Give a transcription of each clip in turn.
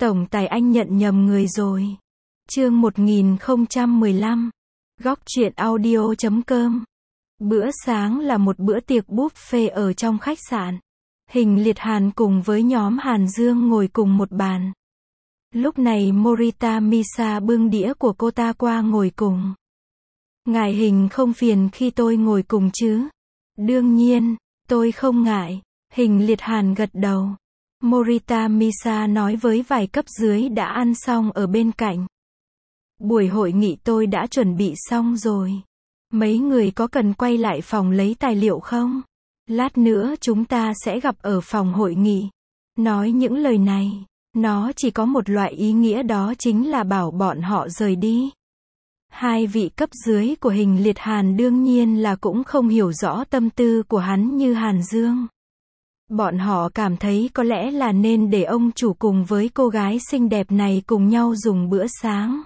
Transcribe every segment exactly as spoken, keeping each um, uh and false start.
Tổng tài anh nhận nhầm người rồi. Chương một nghìn không trăm mười lăm. Góc truyện audio chấm com. Bữa sáng là một bữa tiệc buffet ở trong khách sạn. Hình Liệt Hàn cùng với nhóm Hàn Dương ngồi cùng một bàn. Lúc này Morita Misa bưng đĩa của cô ta qua ngồi cùng. Ngài Hình không phiền khi tôi ngồi cùng chứ? Đương nhiên, tôi không ngại. Hình Liệt Hàn gật đầu. Morita Misa nói với vài cấp dưới đã ăn xong ở bên cạnh. Buổi hội nghị tôi đã chuẩn bị xong rồi. Mấy người có cần quay lại phòng lấy tài liệu không? Lát nữa chúng ta sẽ gặp ở phòng hội nghị. Nói những lời này, nó chỉ có một loại ý nghĩa, đó chính là bảo bọn họ rời đi. Hai vị cấp dưới của Hình Liệt Hàn đương nhiên là cũng không hiểu rõ tâm tư của hắn như Hàn Dương. Bọn họ cảm thấy có lẽ là nên để ông chủ cùng với cô gái xinh đẹp này cùng nhau dùng bữa sáng.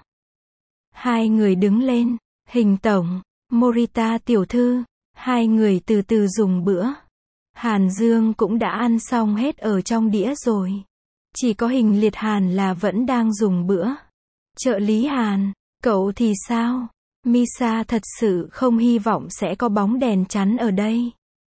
Hai người đứng lên. Hình tổng, Morita tiểu thư. Hai người từ từ dùng bữa. Hàn Dương cũng đã ăn xong hết ở trong đĩa rồi. Chỉ có Hình Liệt Hàn là vẫn đang dùng bữa. Trợ lý Hàn, cậu thì sao? Misa thật sự không hy vọng sẽ có bóng đèn chắn ở đây.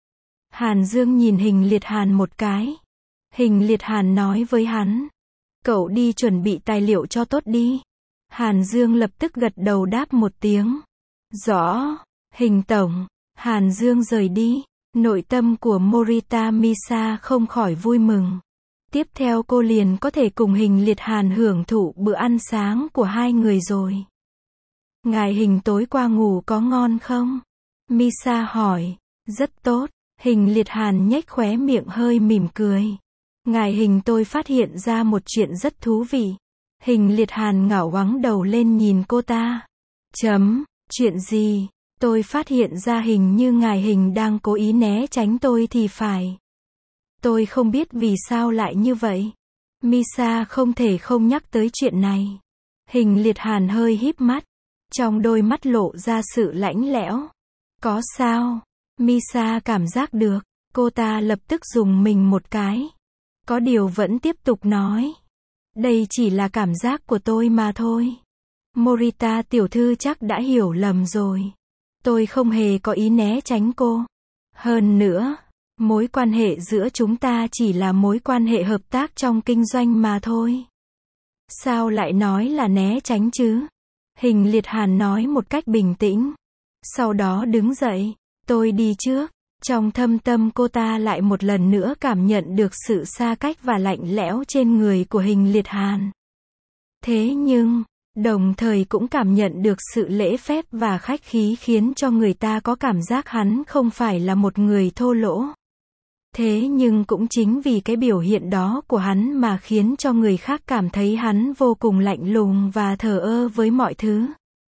Hàn Dương nhìn Hình Liệt Hàn một cái. Hình Liệt Hàn nói với hắn. Cậu đi chuẩn bị tài liệu cho tốt đi. Hàn Dương lập tức gật đầu đáp một tiếng. Rõ, Hình tổng. Hàn Dương rời đi. Nội tâm của Morita Misa không khỏi vui mừng. Tiếp theo cô liền có thể cùng Hình Liệt Hàn hưởng thụ bữa ăn sáng của hai người rồi. Ngài Hình tối qua ngủ có ngon không? Misa hỏi. Rất tốt. Hình Liệt Hàn nhếch khóe miệng hơi mỉm cười. Ngài Hình, tôi phát hiện ra một chuyện rất thú vị. Hình Liệt Hàn ngẩng ngoáng đầu lên nhìn cô ta. Chấm, chuyện gì? Tôi phát hiện ra hình như ngài Hình đang cố ý né tránh tôi thì phải. Tôi không biết vì sao lại như vậy. Misa không thể không nhắc tới chuyện này. Hình Liệt Hàn hơi híp mắt. Trong đôi mắt lộ ra sự lạnh lẽo. Có sao? Misa cảm giác được. Cô ta lập tức dùng mình một cái. Có điều vẫn tiếp tục nói. Đây chỉ là cảm giác của tôi mà thôi. Morita tiểu thư chắc đã hiểu lầm rồi. Tôi không hề có ý né tránh cô. Hơn nữa, mối quan hệ giữa chúng ta chỉ là mối quan hệ hợp tác trong kinh doanh mà thôi. Sao lại nói là né tránh chứ? Hình Liệt Hàn nói một cách bình tĩnh. Sau đó đứng dậy. Tôi đi trước. Trong thâm tâm cô ta lại một lần nữa cảm nhận được sự xa cách và lạnh lẽo trên người của Hình Liệt Hàn. Thế nhưng, đồng thời cũng cảm nhận được sự lễ phép và khách khí khiến cho người ta có cảm giác hắn không phải là một người thô lỗ. Thế nhưng cũng chính vì cái biểu hiện đó của hắn mà khiến cho người khác cảm thấy hắn vô cùng lạnh lùng và thờ ơ với mọi thứ.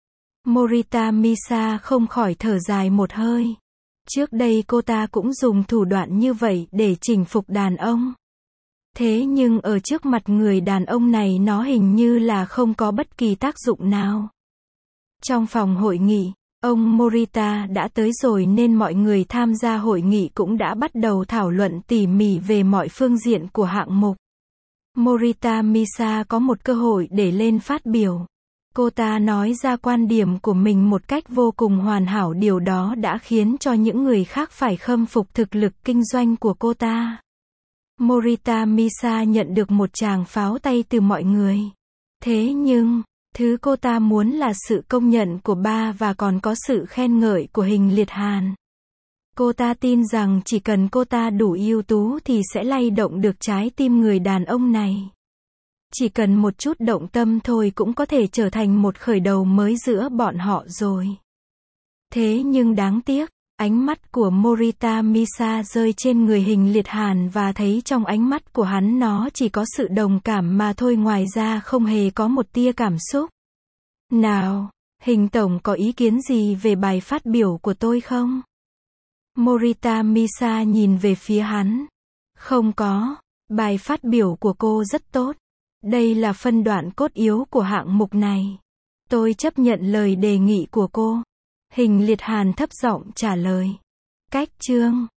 Morita Misa không khỏi thở dài một hơi. Trước đây cô ta cũng dùng thủ đoạn như vậy để chinh phục đàn ông. Thế nhưng ở trước mặt người đàn ông này nó hình như là không có bất kỳ tác dụng nào. Trong phòng hội nghị, ông Morita đã tới rồi nên mọi người tham gia hội nghị cũng đã bắt đầu thảo luận tỉ mỉ về mọi phương diện của hạng mục. Morita Misa có một cơ hội để lên phát biểu. Cô ta nói ra quan điểm của mình một cách vô cùng hoàn hảo, điều đó đã khiến cho những người khác phải khâm phục thực lực kinh doanh của cô ta. Morita Misa nhận được một tràng pháo tay từ mọi người. Thế nhưng, thứ cô ta muốn là sự công nhận của ba và còn có sự khen ngợi của Hình Liệt Hàn. Cô ta tin rằng chỉ cần cô ta đủ ưu tú thì sẽ lay động được trái tim người đàn ông này. Chỉ cần một chút động tâm thôi cũng có thể trở thành một khởi đầu mới giữa bọn họ rồi. Thế nhưng đáng tiếc, ánh mắt của Morita Misa rơi trên người Hình Liệt Hàn và thấy trong ánh mắt của hắn nó chỉ có sự đồng cảm mà thôi, ngoài ra không hề có một tia cảm xúc. Nào, Hình tổng có ý kiến gì về bài phát biểu của tôi không? Morita Misa nhìn về phía hắn. Không có, bài phát biểu của cô rất tốt. Đây là phân đoạn cốt yếu của hạng mục này. Tôi chấp nhận lời đề nghị của cô. Hình Liệt Hàn thấp giọng trả lời. Cách chương